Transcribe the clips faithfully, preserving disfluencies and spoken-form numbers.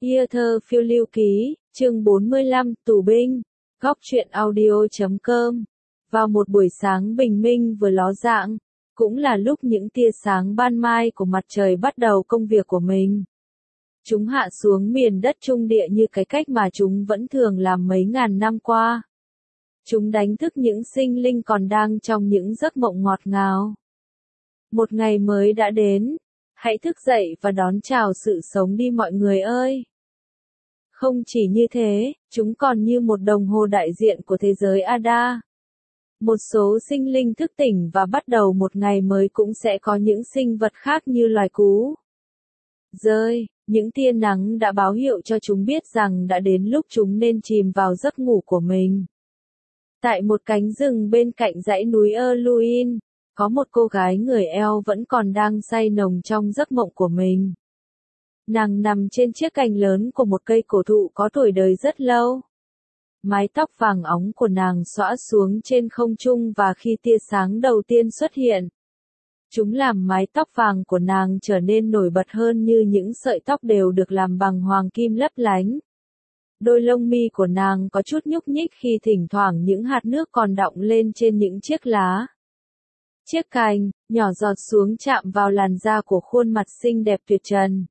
Ia thơ phiêu lưu ký, chương bốn mươi lăm, tù binh, góc truyện audio chấm com. Vào một buổi sáng bình minh vừa ló dạng, cũng là lúc những tia sáng ban mai của mặt trời bắt đầu công việc của mình. Chúng hạ xuống miền đất trung địa như cái cách mà chúng vẫn thường làm mấy ngàn năm qua. Chúng đánh thức những sinh linh còn đang trong những giấc mộng ngọt ngào. Một ngày mới đã đến, hãy thức dậy và đón chào sự sống đi mọi người ơi. Không chỉ như thế, chúng còn như một đồng hồ đại diện của thế giới Ada. Một số sinh linh thức tỉnh và bắt đầu một ngày mới cũng sẽ có những sinh vật khác như loài cú. Rơi, những tia nắng đã báo hiệu cho chúng biết rằng đã đến lúc chúng nên chìm vào giấc ngủ của mình. Tại một cánh rừng bên cạnh dãy núi Erluin, có một cô gái người eo vẫn còn đang say nồng trong giấc mộng của mình. Nàng nằm trên chiếc cành lớn của một cây cổ thụ có tuổi đời rất lâu. Mái tóc vàng óng của nàng xõa xuống trên không trung và khi tia sáng đầu tiên xuất hiện, chúng làm mái tóc vàng của nàng trở nên nổi bật hơn như những sợi tóc đều được làm bằng hoàng kim lấp lánh. Đôi lông mi của nàng có chút nhúc nhích khi thỉnh thoảng những hạt nước còn đọng lên trên những chiếc lá. Chiếc cành, nhỏ giọt xuống chạm vào làn da của khuôn mặt xinh đẹp tuyệt trần.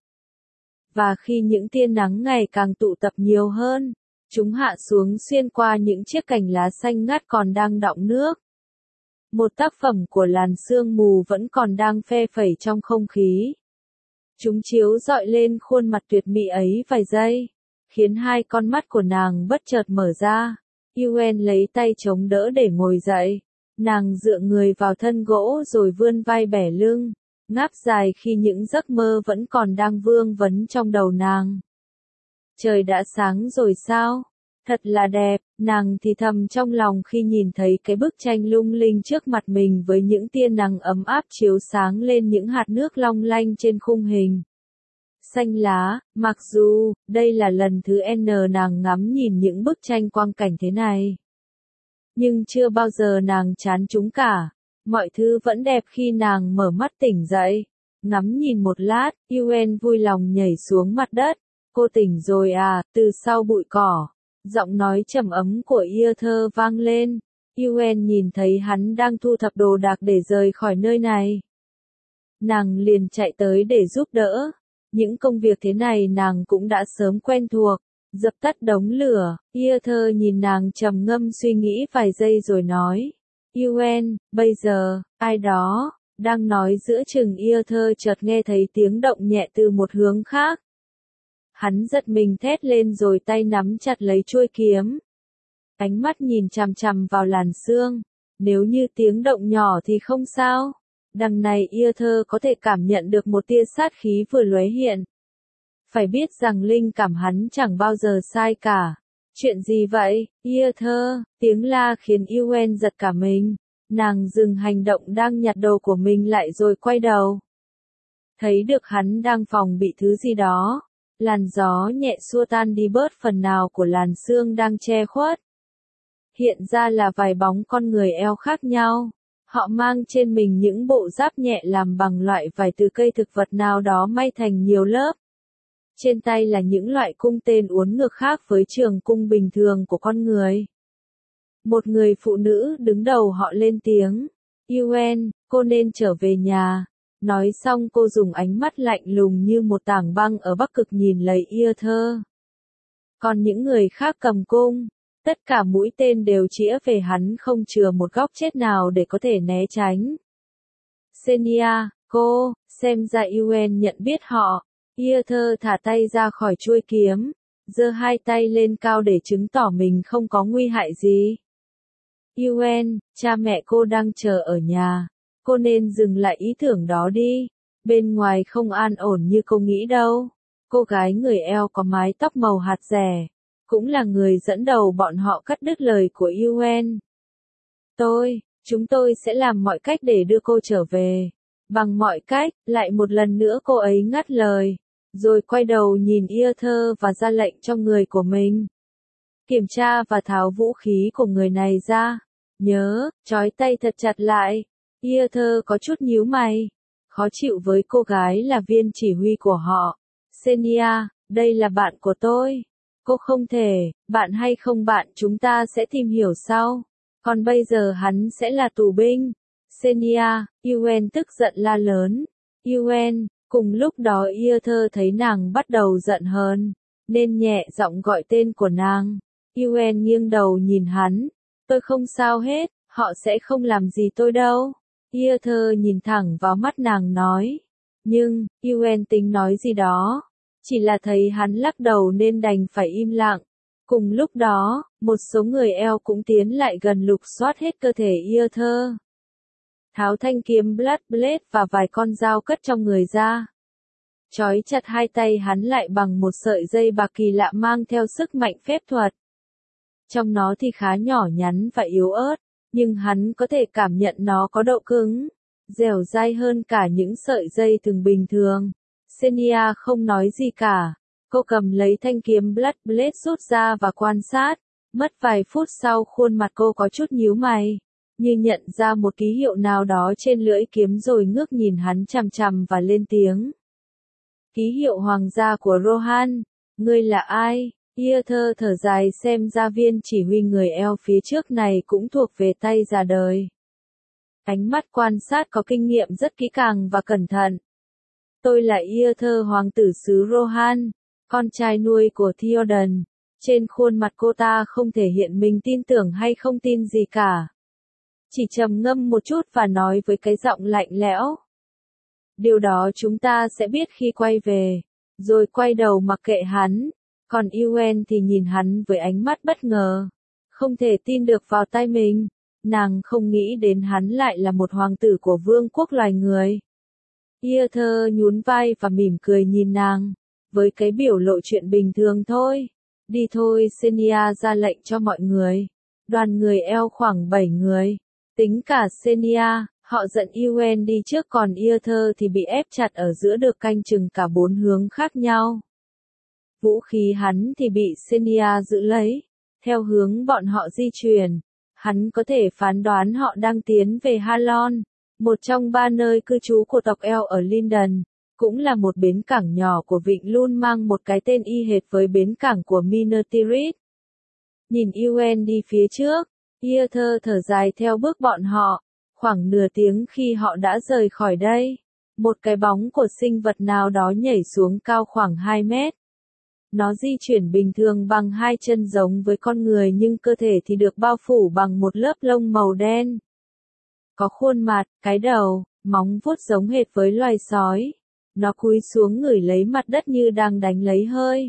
Và khi những tia nắng ngày càng tụ tập nhiều hơn, chúng hạ xuống xuyên qua những chiếc cành lá xanh ngắt còn đang đọng nước. Một tác phẩm của làn sương mù vẫn còn đang phe phẩy trong không khí. Chúng chiếu rọi lên khuôn mặt tuyệt mỹ ấy vài giây, khiến hai con mắt của nàng bất chợt mở ra. Yuen lấy tay chống đỡ để ngồi dậy. Nàng dựa người vào thân gỗ rồi vươn vai bẻ lưng, ngáp dài khi những giấc mơ vẫn còn đang vương vấn trong đầu nàng. Trời đã sáng rồi sao? Thật là đẹp, nàng thì thầm trong lòng khi nhìn thấy cái bức tranh lung linh trước mặt mình với những tia nắng ấm áp chiếu sáng lên những hạt nước long lanh trên khung hình. Xanh lá, mặc dù, đây là lần thứ N nàng ngắm nhìn những bức tranh quang cảnh thế này. Nhưng chưa bao giờ nàng chán chúng cả. Mọi thứ vẫn đẹp khi nàng mở mắt tỉnh dậy. Ngắm nhìn một lát, Yuen vui lòng nhảy xuống mặt đất. Cô tỉnh rồi à, từ sau bụi cỏ. Giọng nói trầm ấm của Ia-thơ vang lên. Yuen nhìn thấy hắn đang thu thập đồ đạc để rời khỏi nơi này. Nàng liền chạy tới để giúp đỡ. Những công việc thế này nàng cũng đã sớm quen thuộc. Dập tắt đống lửa, Ia-thơ nhìn nàng trầm ngâm suy nghĩ vài giây rồi nói. Yuen, bây giờ, ai đó, đang nói giữa chừng Ia-thơ chợt nghe thấy tiếng động nhẹ từ một hướng khác. Hắn giật mình thét lên rồi tay nắm chặt lấy chuôi kiếm. Ánh mắt nhìn chằm chằm vào làn sương. Nếu như tiếng động nhỏ thì không sao. Đằng này Ia-thơ có thể cảm nhận được một tia sát khí vừa lóe hiện. Phải biết rằng linh cảm hắn chẳng bao giờ sai cả. Chuyện gì vậy, Ia-thơ? Tiếng la khiến Yuen giật cả mình. Nàng dừng hành động đang nhặt đồ của mình lại rồi quay đầu. Thấy được hắn đang phòng bị thứ gì đó. Làn gió nhẹ xua tan đi bớt phần nào của làn sương đang che khuất. Hiện ra là vài bóng con người eo khác nhau. Họ mang trên mình những bộ giáp nhẹ làm bằng loại vải từ cây thực vật nào đó may thành nhiều lớp. Trên tay là những loại cung tên uốn ngược khác với trường cung bình thường của con người. Một người phụ nữ đứng đầu họ lên tiếng. Yuen, cô nên trở về nhà. Nói xong cô dùng ánh mắt lạnh lùng như một tảng băng ở Bắc Cực nhìn lấy Ia-thơ. Còn những người khác cầm cung. Tất cả mũi tên đều chĩa về hắn không chừa một góc chết nào để có thể né tránh. Senia, cô, xem ra Yuen nhận biết họ. Ia-thơ thả tay ra khỏi chuôi kiếm, giơ hai tay lên cao để chứng tỏ mình không có nguy hại gì. Yuen, cha mẹ cô đang chờ ở nhà. Cô nên dừng lại ý tưởng đó đi. Bên ngoài không an ổn như cô nghĩ đâu. Cô gái người eo có mái tóc màu hạt rẻ. Cũng là người dẫn đầu bọn họ cắt đứt lời của Yuen. Tôi, chúng tôi sẽ làm mọi cách để đưa cô trở về. Bằng mọi cách, lại một lần nữa cô ấy ngắt lời. Rồi quay đầu nhìn Ia-thơ và ra lệnh cho người của mình. Kiểm tra và tháo vũ khí của người này ra. Nhớ, trói tay thật chặt lại. Ia-thơ có chút nhíu mày. Khó chịu với cô gái là viên chỉ huy của họ. Senia, đây là bạn của tôi. Cô không thể, bạn hay không bạn chúng ta sẽ tìm hiểu sau. Còn bây giờ hắn sẽ là tù binh. Xenia, Yuen tức giận la lớn. Yuen, cùng lúc đó Yeather thấy nàng bắt đầu giận hơn, nên nhẹ giọng gọi tên của nàng. Yuen nghiêng đầu nhìn hắn. Tôi không sao hết, họ sẽ không làm gì tôi đâu. Yeather nhìn thẳng vào mắt nàng nói. Nhưng, Yuen tính nói gì đó. Chỉ là thấy hắn lắc đầu nên đành phải im lặng. Cùng lúc đó, một số người eo cũng tiến lại gần lục soát hết cơ thể Yeather. Tháo thanh kiếm Blood Blade và vài con dao cất trong người ra. Trói chặt hai tay hắn lại bằng một sợi dây bạc kỳ lạ mang theo sức mạnh phép thuật. Trong nó thì khá nhỏ nhắn và yếu ớt, nhưng hắn có thể cảm nhận nó có độ cứng, dẻo dai hơn cả những sợi dây thường bình thường. Xenia không nói gì cả. Cô cầm lấy thanh kiếm Blood Blade rút ra và quan sát. Mất vài phút sau khuôn mặt cô có chút nhíu mày, như nhận ra một ký hiệu nào đó trên lưỡi kiếm rồi ngước nhìn hắn chằm chằm và lên tiếng. Ký hiệu hoàng gia của Rohan, ngươi là ai? Yeather thở dài xem ra viên chỉ huy người eo phía trước này cũng thuộc về tay già đời. Ánh mắt quan sát có kinh nghiệm rất kỹ càng và cẩn thận. Tôi là Yeather hoàng tử xứ Rohan, con trai nuôi của Theoden. Trên khuôn mặt cô ta không thể hiện mình tin tưởng hay không tin gì cả. Chỉ trầm ngâm một chút và nói với cái giọng lạnh lẽo. Điều đó chúng ta sẽ biết khi quay về. Rồi quay đầu mặc kệ hắn. Còn Yuen thì nhìn hắn với ánh mắt bất ngờ. Không thể tin được vào tay mình. Nàng không nghĩ đến hắn lại là một hoàng tử của vương quốc loài người. Yeather nhún vai và mỉm cười nhìn nàng. Với cái biểu lộ chuyện bình thường thôi. Đi thôi, Xenia ra lệnh cho mọi người. Đoàn người eo khoảng bảy người. Tính cả Xenia, họ dẫn Yuen đi trước còn Yeather thì bị ép chặt ở giữa được canh chừng cả bốn hướng khác nhau. Vũ khí hắn thì bị Xenia giữ lấy. Theo hướng bọn họ di chuyển, hắn có thể phán đoán họ đang tiến về Halon, một trong ba nơi cư trú của tộc eo ở Lindon. Cũng là một bến cảng nhỏ của vịnh Lun mang một cái tên y hệt với bến cảng của Minas Tirith. Nhìn Yuen đi phía trước, Yeather thở dài theo bước bọn họ. Khoảng nửa tiếng khi họ đã rời khỏi đây, một cái bóng của sinh vật nào đó nhảy xuống cao khoảng hai mét. Nó di chuyển bình thường bằng hai chân giống với con người nhưng cơ thể thì được bao phủ bằng một lớp lông màu đen. Có khuôn mặt, cái đầu, móng vuốt giống hệt với loài sói. Nó cúi xuống ngửi lấy mặt đất như đang đánh lấy hơi.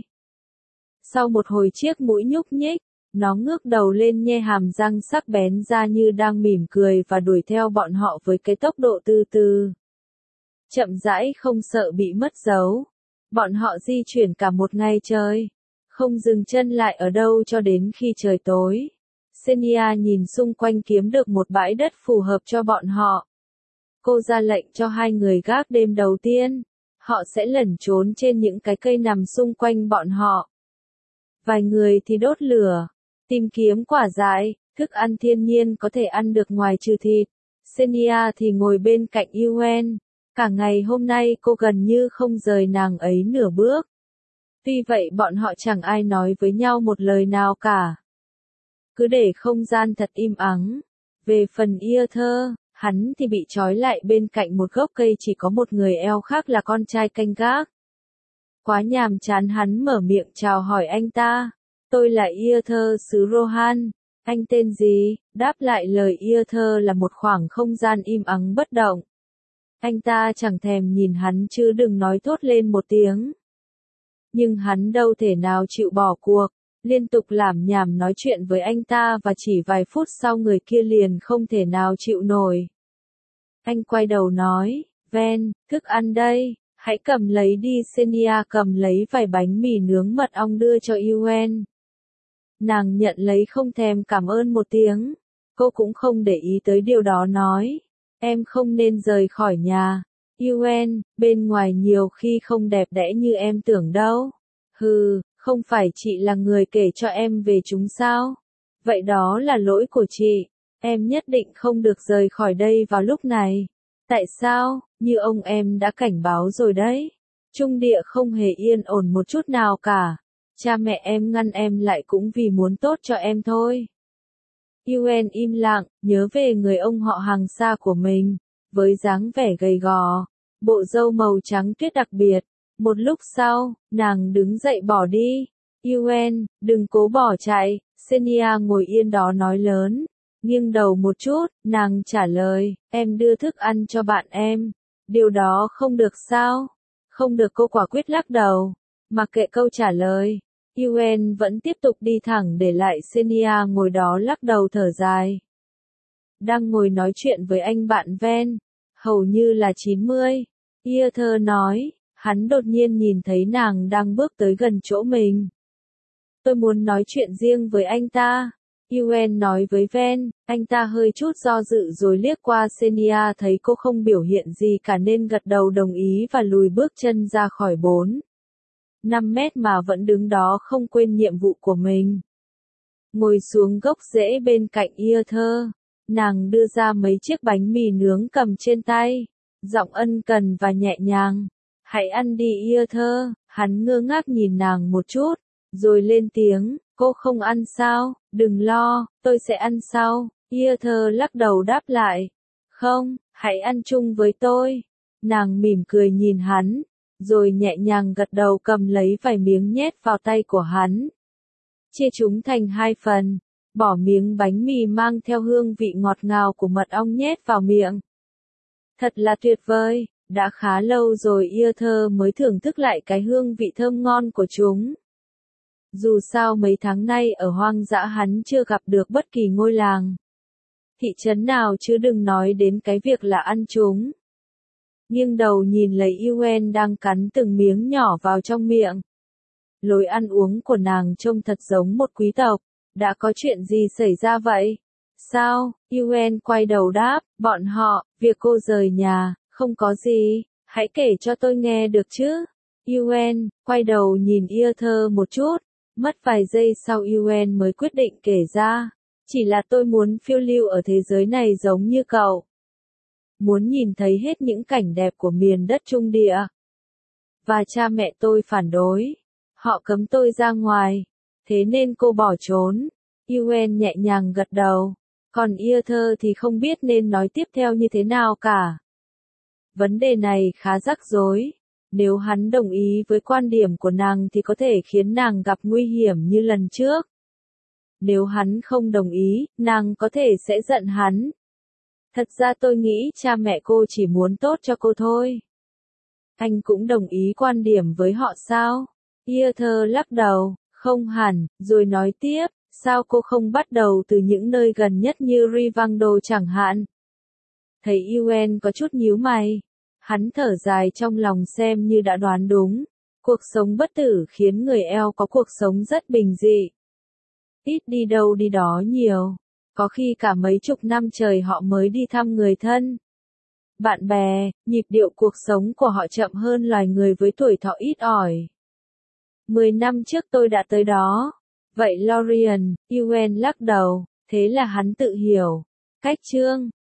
Sau một hồi chiếc mũi nhúc nhích, nó ngước đầu lên nhe hàm răng sắc bén ra như đang mỉm cười và đuổi theo bọn họ với cái tốc độ từ từ. Chậm rãi không sợ bị mất dấu. Bọn họ di chuyển cả một ngày trời. Không dừng chân lại ở đâu cho đến khi trời tối. Xenia nhìn xung quanh kiếm được một bãi đất phù hợp cho bọn họ. Cô ra lệnh cho hai người gác đêm đầu tiên. Họ sẽ lẩn trốn trên những cái cây nằm xung quanh bọn họ. Vài người thì đốt lửa, tìm kiếm quả dại, thức ăn thiên nhiên có thể ăn được ngoài trừ thịt. Xenia thì ngồi bên cạnh Yuen. Cả ngày hôm nay cô gần như không rời nàng ấy nửa bước. Tuy vậy bọn họ chẳng ai nói với nhau một lời nào cả. Cứ để không gian thật im ắng. Về phần Yeather, hắn thì bị trói lại bên cạnh một gốc cây chỉ có một người eo khác là con trai canh gác. Quá nhàm chán hắn mở miệng chào hỏi anh ta. Tôi là Yeather xứ Rohan. Anh tên gì? Đáp lại lời Yeather là một khoảng không gian im ắng bất động. Anh ta chẳng thèm nhìn hắn chứ đừng nói thốt lên một tiếng. Nhưng hắn đâu thể nào chịu bỏ cuộc, liên tục lảm nhảm nói chuyện với anh ta và chỉ vài phút sau người kia liền không thể nào chịu nổi. Anh quay đầu nói, Ven, thức ăn đây, hãy cầm lấy đi. Xenia cầm lấy vài bánh mì nướng mật ong đưa cho Yuen. Nàng nhận lấy không thèm cảm ơn một tiếng. Cô cũng không để ý tới điều đó nói. Em không nên rời khỏi nhà. Yuen, bên ngoài nhiều khi không đẹp đẽ như em tưởng đâu. Hừ, không phải chị là người kể cho em về chúng sao? Vậy đó là lỗi của chị. Em nhất định không được rời khỏi đây vào lúc này. Tại sao? Như ông em đã cảnh báo rồi đấy. Trung địa không hề yên ổn một chút nào cả. Cha mẹ em ngăn em lại cũng vì muốn tốt cho em thôi. Yuen im lặng, nhớ về người ông họ hàng xa của mình, với dáng vẻ gầy gò, bộ râu màu trắng tuyết đặc biệt. Một lúc sau, nàng đứng dậy bỏ đi. Yuen, đừng cố bỏ chạy, Senia ngồi yên đó nói lớn. Nghiêng đầu một chút, nàng trả lời, em đưa thức ăn cho bạn em. Điều đó không được sao? Không được, cô quả quyết lắc đầu. Mặc kệ câu trả lời, Yuen vẫn tiếp tục đi thẳng để lại Senia ngồi đó lắc đầu thở dài. Đang ngồi nói chuyện với anh bạn Ven, hầu như là chín mươi. Arthur nói, hắn đột nhiên nhìn thấy nàng đang bước tới gần chỗ mình. Tôi muốn nói chuyện riêng với anh ta. Yuen nói với Ven, anh ta hơi chút do dự rồi liếc qua Senia thấy cô không biểu hiện gì cả nên gật đầu đồng ý và lùi bước chân ra khỏi bốn năm mét mà vẫn đứng đó không quên nhiệm vụ của mình. Ngồi xuống gốc rễ bên cạnh Arthur, nàng đưa ra mấy chiếc bánh mì nướng cầm trên tay, giọng ân cần và nhẹ nhàng. Hãy ăn đi Arthur. Hắn ngơ ngác nhìn nàng một chút, rồi lên tiếng, cô không ăn sao? Đừng lo, tôi sẽ ăn sau. Arthur lắc đầu đáp lại, không, hãy ăn chung với tôi. Nàng mỉm cười nhìn hắn, rồi nhẹ nhàng gật đầu cầm lấy vài miếng nhét vào tay của hắn. Chia chúng thành hai phần, bỏ miếng bánh mì mang theo hương vị ngọt ngào của mật ong nhét vào miệng. Thật là tuyệt vời, đã khá lâu rồi Arthur mới thưởng thức lại cái hương vị thơm ngon của chúng. Dù sao mấy tháng nay ở hoang dã hắn chưa gặp được bất kỳ ngôi làng, thị trấn nào chứ đừng nói đến cái việc là ăn chúng. Nghiêng đầu nhìn lấy Yuen đang cắn từng miếng nhỏ vào trong miệng. Lối ăn uống của nàng trông thật giống một quý tộc. Đã có chuyện gì xảy ra vậy? Sao? Yuen quay đầu đáp, bọn họ, việc cô rời nhà, không có gì, hãy kể cho tôi nghe được chứ. Yuen quay đầu nhìn Arthur một chút, mất vài giây sau Yuen mới quyết định kể ra. Chỉ là tôi muốn phiêu lưu ở thế giới này giống như cậu. Muốn nhìn thấy hết những cảnh đẹp của miền đất Trung Địa. Và cha mẹ tôi phản đối. Họ cấm tôi ra ngoài. Thế nên cô bỏ trốn. Yuen nhẹ nhàng gật đầu. Còn Arthur thì không biết nên nói tiếp theo như thế nào cả. Vấn đề này khá rắc rối. Nếu hắn đồng ý với quan điểm của nàng thì có thể khiến nàng gặp nguy hiểm như lần trước. Nếu hắn không đồng ý, nàng có thể sẽ giận hắn. Thật ra tôi nghĩ cha mẹ cô chỉ muốn tốt cho cô thôi. Anh cũng đồng ý quan điểm với họ sao? Arthur lắc đầu, không hẳn, rồi nói tiếp, sao cô không bắt đầu từ những nơi gần nhất như Rivangdo chẳng hạn? Thấy Yuen có chút nhíu mày. Hắn thở dài trong lòng xem như đã đoán đúng. Cuộc sống bất tử khiến người eo có cuộc sống rất bình dị. Ít đi đâu đi đó nhiều. Có khi cả mấy chục năm trời họ mới đi thăm người thân. Bạn bè, nhịp điệu cuộc sống của họ chậm hơn loài người với tuổi thọ ít ỏi. Mười năm trước tôi đã tới đó. Vậy Lorien, Yuen lắc đầu, thế là hắn tự hiểu. Cách chương